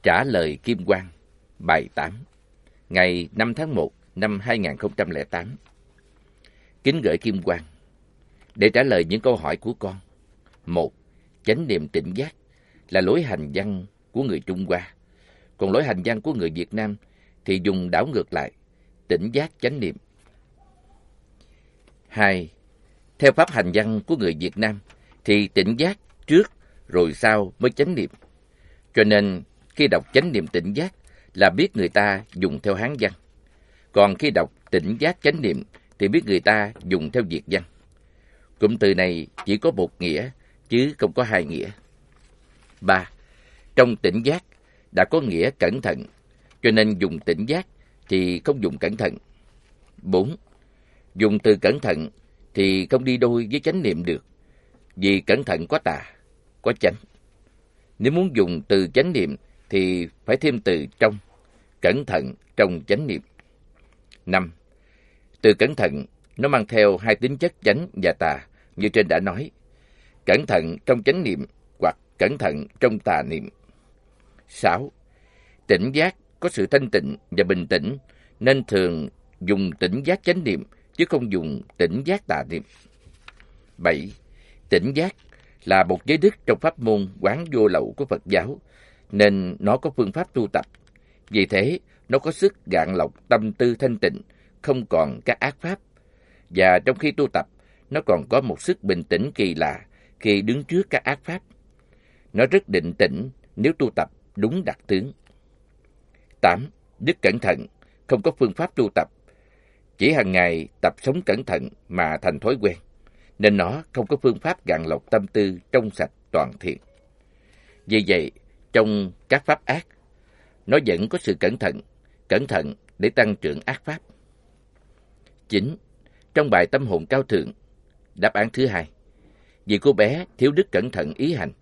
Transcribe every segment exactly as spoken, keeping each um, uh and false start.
Trả lời Kim Quang, bài tám, ngày năm tháng một năm hai nghìn không trăm lẻ tám. Kính gửi Kim Quang, để trả lời những câu hỏi của con. Một, chánh niệm tỉnh giác là lối hành văn của người Trung Hoa, còn lối hành văn của người Việt Nam thì dùng đảo ngược lại, tỉnh giác chánh niệm. Hai, theo pháp hành văn của người Việt Nam thì tỉnh giác trước rồi sau mới chánh niệm. Cho nên khi đọc chánh niệm tỉnh giác là biết người ta dùng theo Hán văn. Còn khi đọc tỉnh giác chánh niệm thì biết người ta dùng theo Việt văn. Cụm từ này chỉ có một nghĩa chứ không có hai nghĩa. Ba, trong tỉnh giác đã có nghĩa cẩn thận, cho nên dùng tỉnh giác thì không dùng cẩn thận. Bốn, dùng từ cẩn thận thì không đi đôi với chánh niệm được, vì cẩn thận có tà, có chánh. Nếu muốn dùng từ chánh niệm thì phải thêm từ trong, cẩn thận trong chánh niệm. Năm, từ cẩn thận nó mang theo hai tính chất chánh và tà như trên đã nói. Cẩn thận trong chánh niệm hoặc cẩn thận trong tà niệm. Sáu, tỉnh giác có sự thanh tịnh và bình tĩnh nên thường dùng tỉnh giác chánh niệm chứ không dùng tỉnh giác tà niệm. Bảy, tỉnh giác là một giới đức trong pháp môn quán vô lậu của Phật giáo nên nó có phương pháp tu tập. Vì thế, nó có sức gạn lọc tâm tư thanh tịnh, không còn các ác pháp. Và trong khi tu tập, nó còn có một sức bình tĩnh kỳ lạ khi đứng trước các ác pháp. Nó rất định tĩnh nếu tu tập đúng đặc tướng. Tám, đức cẩn thận, không có phương pháp tu tập. Chỉ hàng ngày tập sống cẩn thận mà thành thói quen, nên nó không có phương pháp gạn lọc tâm tư trong sạch toàn thiện. Vì vậy, trong các pháp ác, nó vẫn có sự cẩn thận, cẩn thận để tăng trưởng ác pháp. Chín, trong bài tâm hồn cao thượng, đáp án thứ hai, vì cô bé thiếu đức cẩn thận ý hành.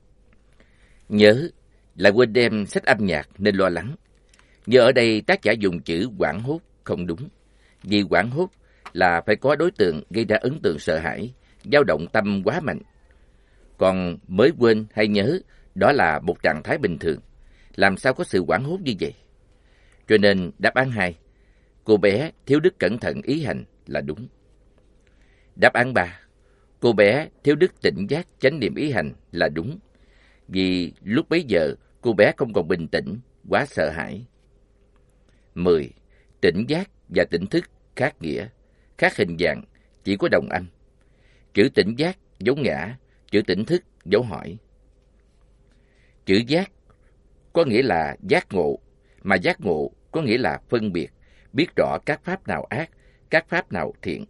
Nhớ là quên đem sách âm nhạc nên lo lắng. Như ở đây tác giả dùng chữ hoảng hốt không đúng. Vì hoảng hốt là phải có đối tượng gây ra ấn tượng sợ hãi, dao động tâm quá mạnh. Còn mới quên hay nhớ, đó là một trạng thái bình thường. Làm sao có sự hoảng hốt như vậy? Cho nên đáp án hai, cô bé thiếu đức cẩn thận ý hành là đúng. Đáp án ba, cô bé thiếu đức tỉnh giác chánh niệm ý hành là đúng. Vì lúc bấy giờ cô bé không còn bình tĩnh, quá sợ hãi. Mười, tỉnh giác và tỉnh thức khác nghĩa, khác hình dạng, chỉ có đồng âm. Chữ tỉnh giác dấu ngã, chữ tỉnh thức dấu hỏi. Chữ giác có nghĩa là giác ngộ, mà giác ngộ có nghĩa là phân biệt, biết rõ các pháp nào ác, các pháp nào thiện.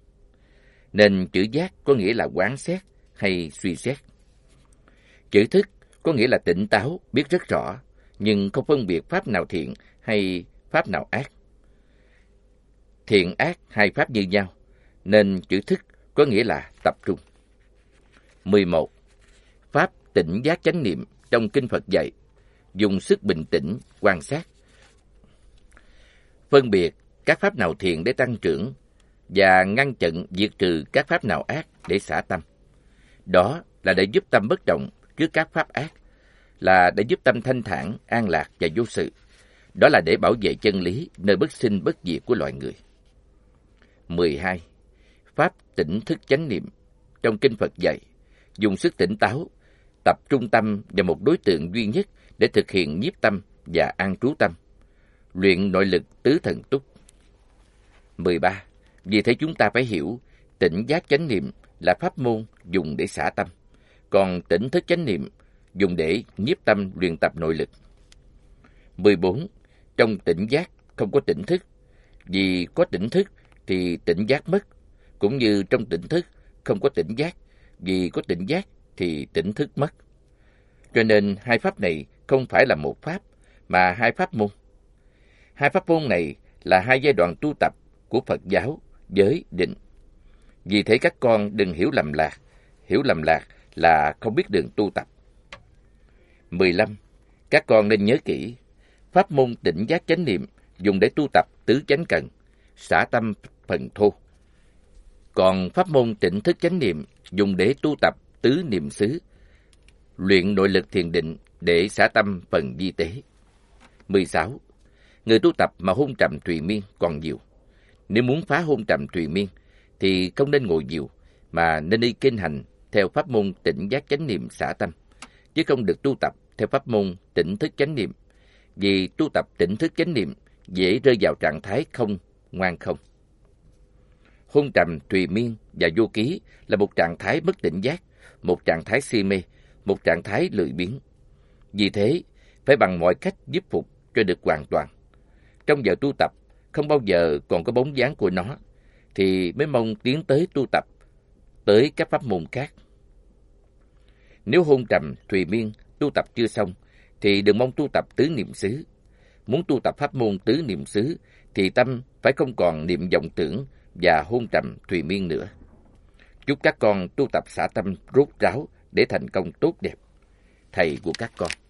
Nên chữ giác có nghĩa là quán xét hay suy xét. Chữ thức có nghĩa là tỉnh táo, biết rất rõ, nhưng không phân biệt pháp nào thiện hay pháp nào ác. Thiện ác hai pháp như nhau, nên chữ thức có nghĩa là tập trung. Mười một. Pháp tỉnh giác chánh niệm trong kinh Phật dạy, dùng sức bình tĩnh, quan sát. Phân biệt các pháp nào thiện để tăng trưởng và ngăn chặn diệt trừ các pháp nào ác để xả tâm. Đó là để giúp tâm bất động trước các pháp ác, là để giúp tâm thanh thản, an lạc và vô sự. Đó là để bảo vệ chân lý nơi bất sinh bất diệt của loài người. Mười hai. Pháp tỉnh thức chánh niệm trong kinh Phật dạy, dùng sức tỉnh táo, tập trung tâm vào một đối tượng duy nhất để thực hiện nhiếp tâm và an trú tâm, luyện nội lực tứ thần túc. Mười ba. Vì thế chúng ta phải hiểu tỉnh giác chánh niệm là pháp môn dùng để xả tâm, còn tỉnh thức chánh niệm dùng để nhiếp tâm luyện tập nội lực. Mười bốn. Trong tỉnh giác không có tỉnh thức, vì có tỉnh thức thì tỉnh giác mất, cũng như trong tỉnh thức không có tỉnh giác, vì có tỉnh giác thì tỉnh thức mất. Cho nên hai pháp này không phải là một pháp, mà hai pháp môn. Hai pháp môn này là hai giai đoạn tu tập của Phật giáo, giới, định. Vì thế các con đừng hiểu lầm lạc, hiểu lầm lạc là không biết đường tu tập. Mười lăm. Các con nên nhớ kỹ, pháp môn tỉnh giác chánh niệm dùng để tu tập tứ chánh cần, xả tâm phần thô. Còn pháp môn tỉnh thức chánh niệm dùng để tu tập tứ niệm xứ, luyện nội lực thiền định để xả tâm phần di tế. mười sáu. Người tu tập mà hôn trầm trì miên còn nhiều. Nếu muốn phá hôn trầm trì miên thì không nên ngồi nhiều, mà nên đi kinh hành theo pháp môn tỉnh giác chánh niệm xả tâm, chứ không được tu tập theo pháp môn tỉnh thức chánh niệm. Vì tu tập tỉnh thức chánh niệm dễ rơi vào trạng thái không, ngoan không. Hôn trầm trì miên và vô ký là một trạng thái mất tỉnh giác, một trạng thái si mê, một trạng thái lười biếng. Vì thế, phải bằng mọi cách giúp phục cho được hoàn toàn. Trong giờ tu tập, không bao giờ còn có bóng dáng của nó, thì mới mong tiến tới tu tập, tới các pháp môn khác. Nếu hôn trầm, trì miên, tu tập chưa xong, thì đừng mong tu tập tứ niệm xứ. Muốn tu tập pháp môn tứ niệm xứ, thì tâm phải không còn niệm vọng tưởng và hôn trầm, trì miên nữa. Chúc các con tu tập xả tâm rốt ráo để thành công tốt đẹp. Thầy của các con.